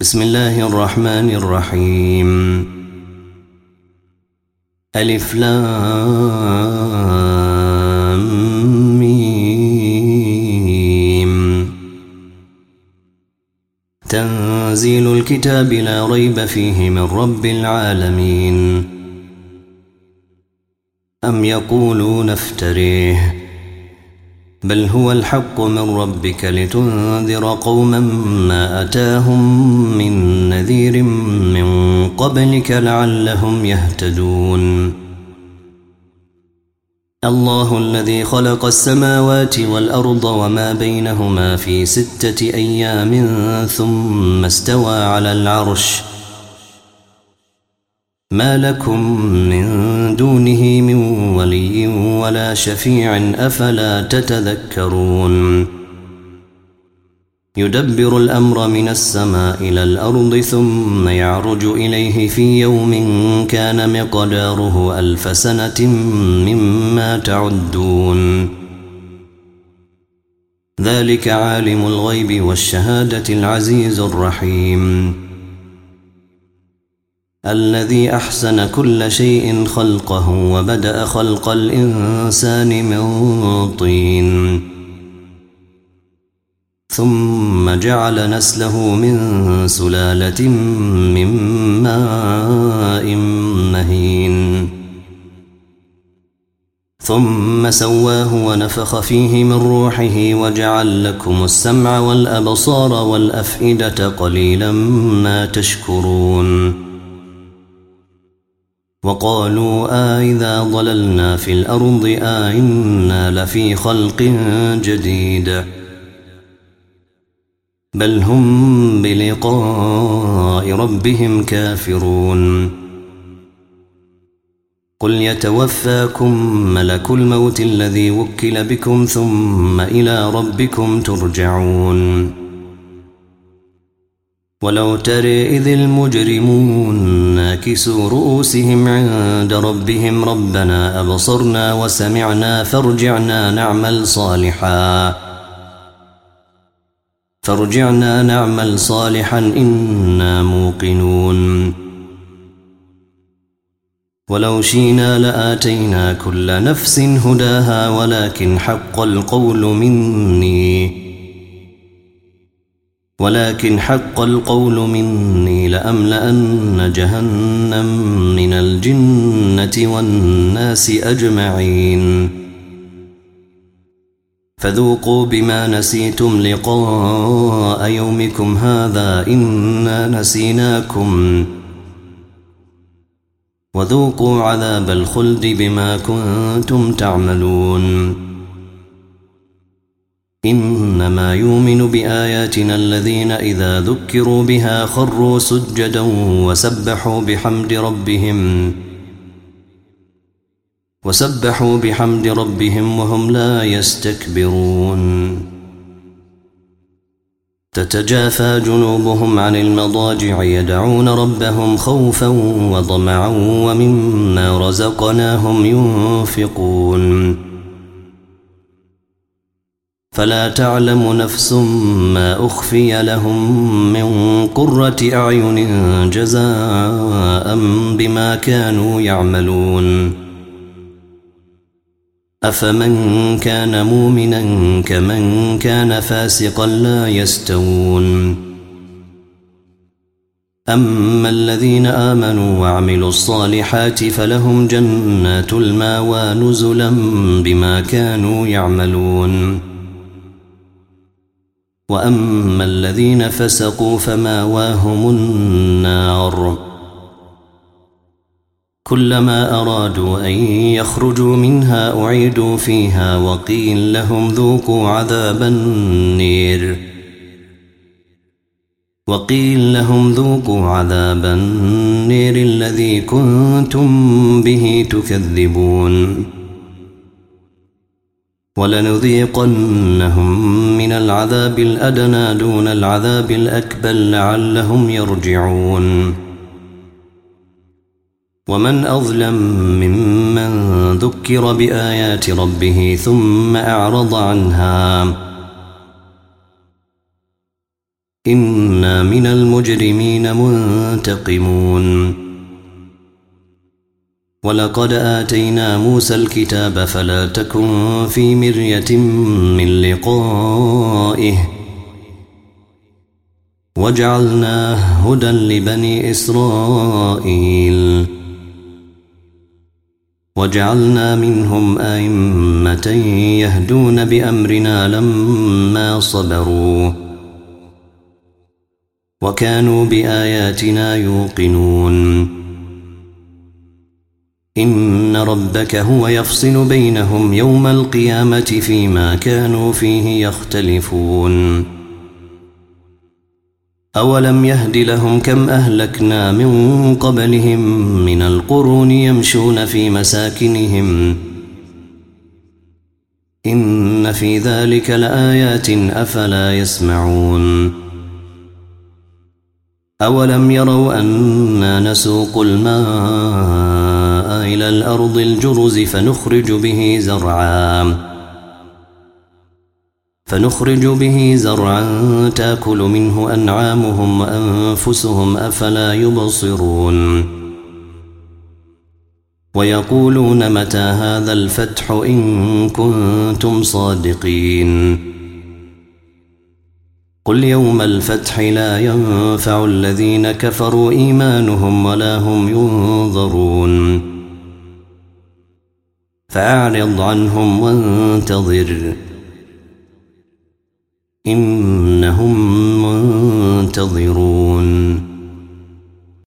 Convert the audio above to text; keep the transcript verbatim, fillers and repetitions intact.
بسم الله الرحمن الرحيم. ألف لام ميم. تنزيل الكتاب لا ريب فيه من رب العالمين. أم يقولون افتريه بل هو الحق من ربك لتنذر قوما ما أتاهم من نذير من قبلك لعلهم يهتدون. الله الذي خلق السماوات والأرض وما بينهما في ستة أيام ثم استوى على العرش ما لكم من دونه من ولي ولا شفيع أفلا تتذكرون. يدبر الأمر من السماء إلى الأرض ثم يعرج إليه في يوم كان مقداره ألف سنة مما تعدون. ذلك عالم الغيب والشهادة العزيز الرحيم الذي أحسن كل شيء خلقه وبدأ خلق الإنسان من طين ثم جعل نسله من سلالة من ماء مهين ثم سواه ونفخ فيه من روحه وجعل لكم السمع والأبصار والأفئدة قليلا ما تشكرون. وقالوا آئذا ضللنا في الأرض آئنا لفي خلق جديد بل هم بلقاء ربهم كافرون. قل يتوفاكم ملك الموت الذي وكل بكم ثم إلى ربكم ترجعون. ولو ترى إذ المجرمون ناكسوا رؤوسهم عند ربهم ربنا أبصرنا وسمعنا فارجعنا نعمل صالحا فارجعنا نعمل صالحا إنا موقنون. ولو شئنا لآتينا كل نفس هداها ولكن حق القول مني ولكن حق القول مني لأملأن جهنم من الجنة والناس أجمعين. فذوقوا بما نسيتم لقاء يومكم هذا إنا نسيناكم وذوقوا عذاب الخلد بما كنتم تعملون. إنما يؤمن بآياتنا الذين إذا ذكروا بها خروا سجدا وسبحوا بحمد ربهم وسبحوا بحمد ربهم وهم لا يستكبرون. تتجافى جنوبهم عن المضاجع يدعون ربهم خوفا وطمعا ومما رزقناهم ينفقون. فلا تعلم نفس ما أخفي لهم من قرة أعين جزاء بما كانوا يعملون. أفمن كان مؤمنا كمن كان فاسقا لا يستوون. أما الذين آمنوا وعملوا الصالحات فلهم جنات المأوى نزلا بما كانوا يعملون. وأما الذين فسقوا فمأواهم النار كلما أرادوا أن يخرجوا منها أعيدوا فيها وقيل لهم ذوقوا عذاب النير وقيل لهم ذوقوا عذاب النير الذي كنتم به تكذبون. ولنذيقنهم من العذاب الأدنى دون العذاب الأكبر لعلهم يرجعون. ومن أظلم ممن ذكر بآيات ربه ثم أعرض عنها إنا من المجرمين منتقمون ولقد آتينا موسى الكتاب فلا تكن في مرية من لقائه وجعلناه هدى لبني إسرائيل وجعلنا منهم أئمة يهدون بأمرنا لما صبروا وكانوا بآياتنا يوقنون إن ربك هو يفصل بينهم يوم القيامة فيما كانوا فيه يختلفون أولم يهد لهم كم أهلكنا من قبلهم من القرون يمشون في مساكنهم إن في ذلك لآيات أفلا يسمعون أولم يروا أنا نسوق الماء إلى الأرض الجرز فنخرج به زرعا فنخرج به زرعا تأكل منه أنعامهم وأنفسهم أفلا يبصرون ويقولون متى هذا الفتح إن كنتم صادقين قل يوم الفتح لا ينفع الذين كفروا إيمانهم ولا هم ينظرون فأعرض عنهم وانتظر إنهم منتظرون